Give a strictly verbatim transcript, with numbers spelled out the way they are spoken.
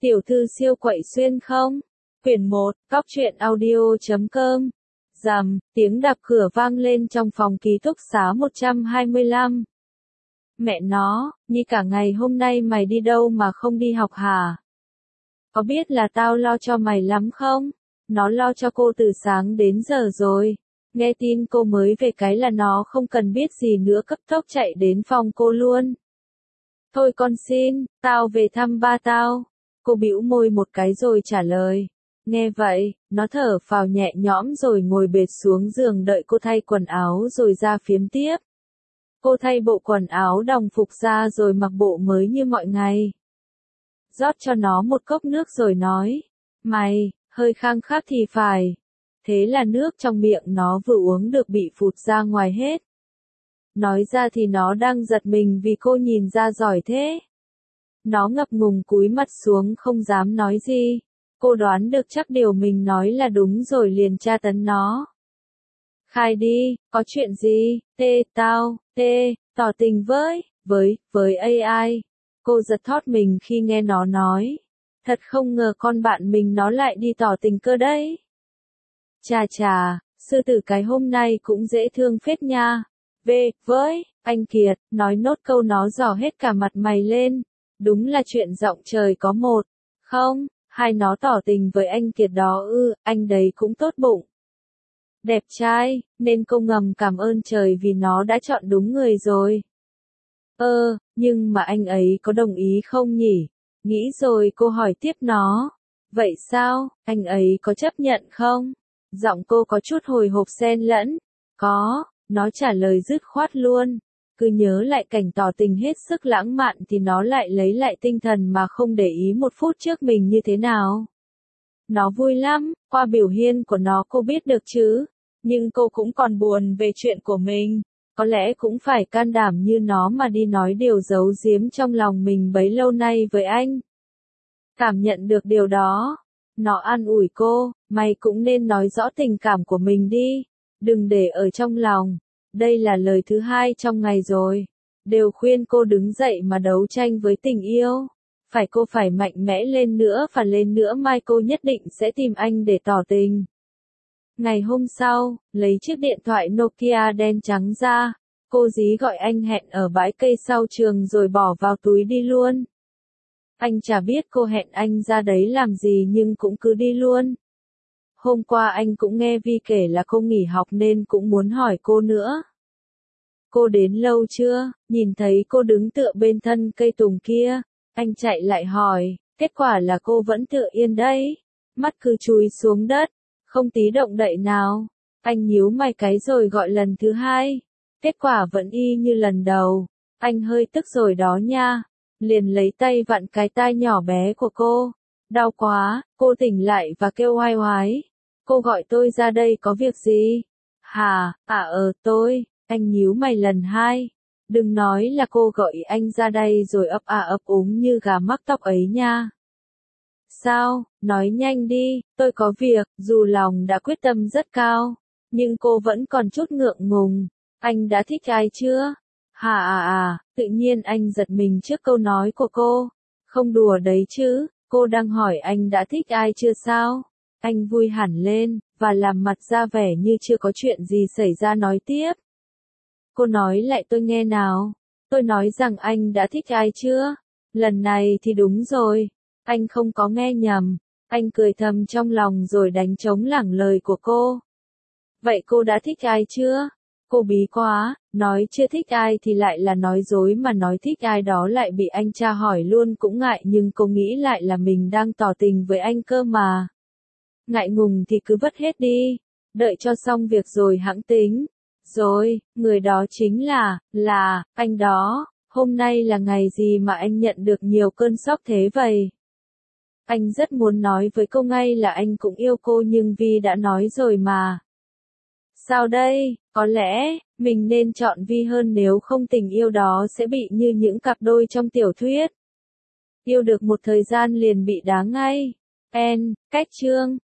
Tiểu thư siêu quậy xuyên không? Quyển một, góc truyện audio chấm com. Rầm, tiếng đập cửa vang lên trong phòng ký túc xá một trăm hai mươi lăm. Mẹ nó, Nhi cả ngày hôm nay mày đi đâu mà không đi học hả? Có biết là tao lo cho mày lắm không? Nó lo cho cô từ sáng đến giờ rồi. Nghe tin cô mới về cái là nó không cần biết gì nữa cấp tốc chạy đến phòng cô luôn. Thôi con xin, tao về thăm ba tao. Cô bĩu môi một cái rồi trả lời. Nghe vậy, nó thở phào nhẹ nhõm rồi ngồi bệt xuống giường đợi cô thay quần áo rồi ra phiếm tiếp. Cô thay bộ quần áo đồng phục ra rồi mặc bộ mới như mọi ngày. Rót cho nó một cốc nước rồi nói. Mày, hơi khăng khát thì phải. Thế là nước trong miệng nó vừa uống được bị phụt ra ngoài hết. Nói ra thì nó đang giật mình vì cô nhìn ra giỏi thế. Nó ngập ngùng cúi mặt xuống không dám nói gì. Cô đoán được chắc điều mình nói là đúng rồi liền tra tấn nó. Khai đi, có chuyện gì? Tê, tao, tê, tỏ tình với, với, với a i. Cô giật thót mình khi nghe nó nói. Thật không ngờ con bạn mình nó lại đi tỏ tình cơ đấy. Chà chà, sư tử cái hôm nay cũng dễ thương phết nha. Về, với, anh Kiệt, nói nốt câu nó dò hết cả mặt mày lên. Đúng là chuyện giọng trời có một. Không, hai nó tỏ tình với anh Kiệt đó ư, anh đấy cũng tốt bụng. Đẹp trai, nên cô ngầm cảm ơn trời vì nó đã chọn đúng người rồi. Ơ, nhưng mà anh ấy có đồng ý không nhỉ? Nghĩ rồi cô hỏi tiếp nó. Vậy sao, anh ấy có chấp nhận không? Giọng cô có chút hồi hộp xen lẫn. Có, nó trả lời dứt khoát luôn. Cứ nhớ lại cảnh tỏ tình hết sức lãng mạn thì nó lại lấy lại tinh thần mà không để ý một phút trước mình như thế nào. Nó vui lắm, qua biểu hiện của nó cô biết được chứ. Nhưng cô cũng còn buồn về chuyện của mình. Có lẽ cũng phải can đảm như nó mà đi nói điều giấu giếm trong lòng mình bấy lâu nay với anh. Cảm nhận được điều đó. Nó an ủi cô, mày cũng nên nói rõ tình cảm của mình đi. Đừng để ở trong lòng. Đây là lời thứ hai trong ngày rồi. Đều khuyên cô đứng dậy mà đấu tranh với tình yêu. Phải cô phải mạnh mẽ lên nữa và lên nữa mai cô nhất định sẽ tìm anh để tỏ tình. Ngày hôm sau, lấy chiếc điện thoại Nokia đen trắng ra, cô dí gọi anh hẹn ở bãi cây sau trường rồi bỏ vào túi đi luôn. Anh chả biết cô hẹn anh ra đấy làm gì nhưng cũng cứ đi luôn. Hôm qua anh cũng nghe Vi kể là cô nghỉ học nên cũng muốn hỏi cô nữa. Cô đến lâu chưa? Nhìn thấy cô đứng tựa bên thân cây tùng kia, anh chạy lại hỏi, kết quả là cô vẫn tựa yên đấy, mắt cứ chúi xuống đất, không tí động đậy nào. Anh nhíu mày cái rồi gọi lần thứ hai, kết quả vẫn y như lần đầu. Anh hơi tức rồi đó nha, liền lấy tay vặn cái tai nhỏ bé của cô. Đau quá, cô tỉnh lại và kêu oai oái. Cô gọi tôi ra đây có việc gì? Hà, à ờ tôi, anh nhíu mày lần hai. Đừng nói là cô gọi anh ra đây rồi ấp à ấp úng như gà mắc tóc ấy nha. Sao, nói nhanh đi, tôi có việc, dù lòng đã quyết tâm rất cao, nhưng cô vẫn còn chút ngượng ngùng. Anh đã thích ai chưa? Hà à à, tự nhiên anh giật mình trước câu nói của cô. Không đùa đấy chứ, cô đang hỏi anh đã thích ai chưa sao? Anh vui hẳn lên, và làm mặt ra vẻ như chưa có chuyện gì xảy ra nói tiếp. Cô nói lại tôi nghe nào. Tôi nói rằng anh đã thích ai chưa? Lần này thì đúng rồi. Anh không có nghe nhầm. Anh cười thầm trong lòng rồi đánh trống lảng lời của cô. Vậy cô đã thích ai chưa? Cô bí quá, nói chưa thích ai thì lại là nói dối mà nói thích ai đó lại bị anh tra hỏi luôn cũng ngại nhưng cô nghĩ lại là mình đang tỏ tình với anh cơ mà. Ngại ngùng thì cứ vứt hết đi. Đợi cho xong việc rồi hẵng tính. Rồi, người đó chính là, là, anh đó. Hôm nay là ngày gì mà anh nhận được nhiều cơn sốc thế vậy? Anh rất muốn nói với cô ngay là anh cũng yêu cô nhưng Vi đã nói rồi mà. Sao đây? Có lẽ, mình nên chọn Vi hơn nếu không tình yêu đó sẽ bị như những cặp đôi trong tiểu thuyết. Yêu được một thời gian liền bị đá ngay. En, cách chương.